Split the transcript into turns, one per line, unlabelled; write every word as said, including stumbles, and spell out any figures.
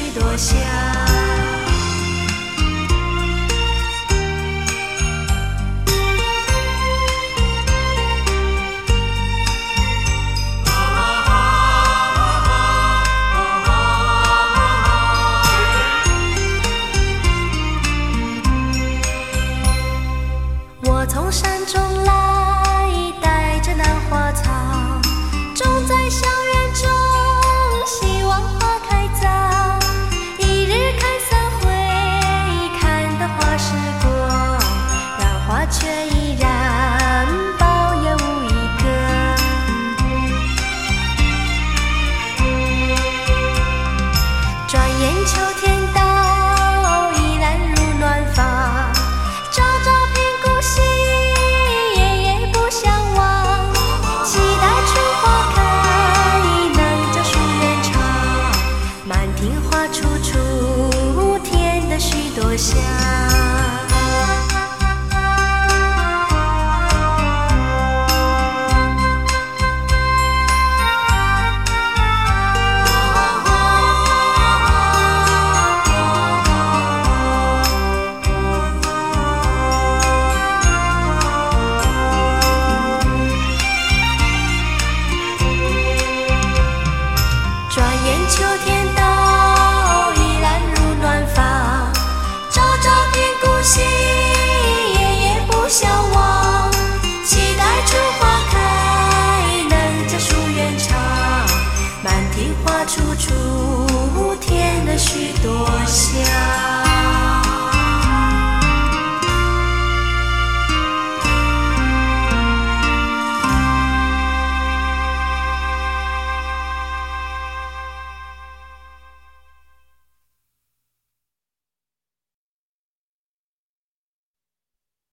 多香。我从山中来，带着南花草，种在校园中，希望花开早。一日看三回，看得花时过，让花却依然苞也无一个。转眼秋天到，依然如暖发，朝朝偏顾惜，夜夜不相忘。期待春花开，能将夙愿长。满庭花处处添得许多香。转眼秋天到，依然如暖发，朝朝偏顾惜，夜夜不相忘。期待春花开，能将夙愿长。满庭花处处添了许多香。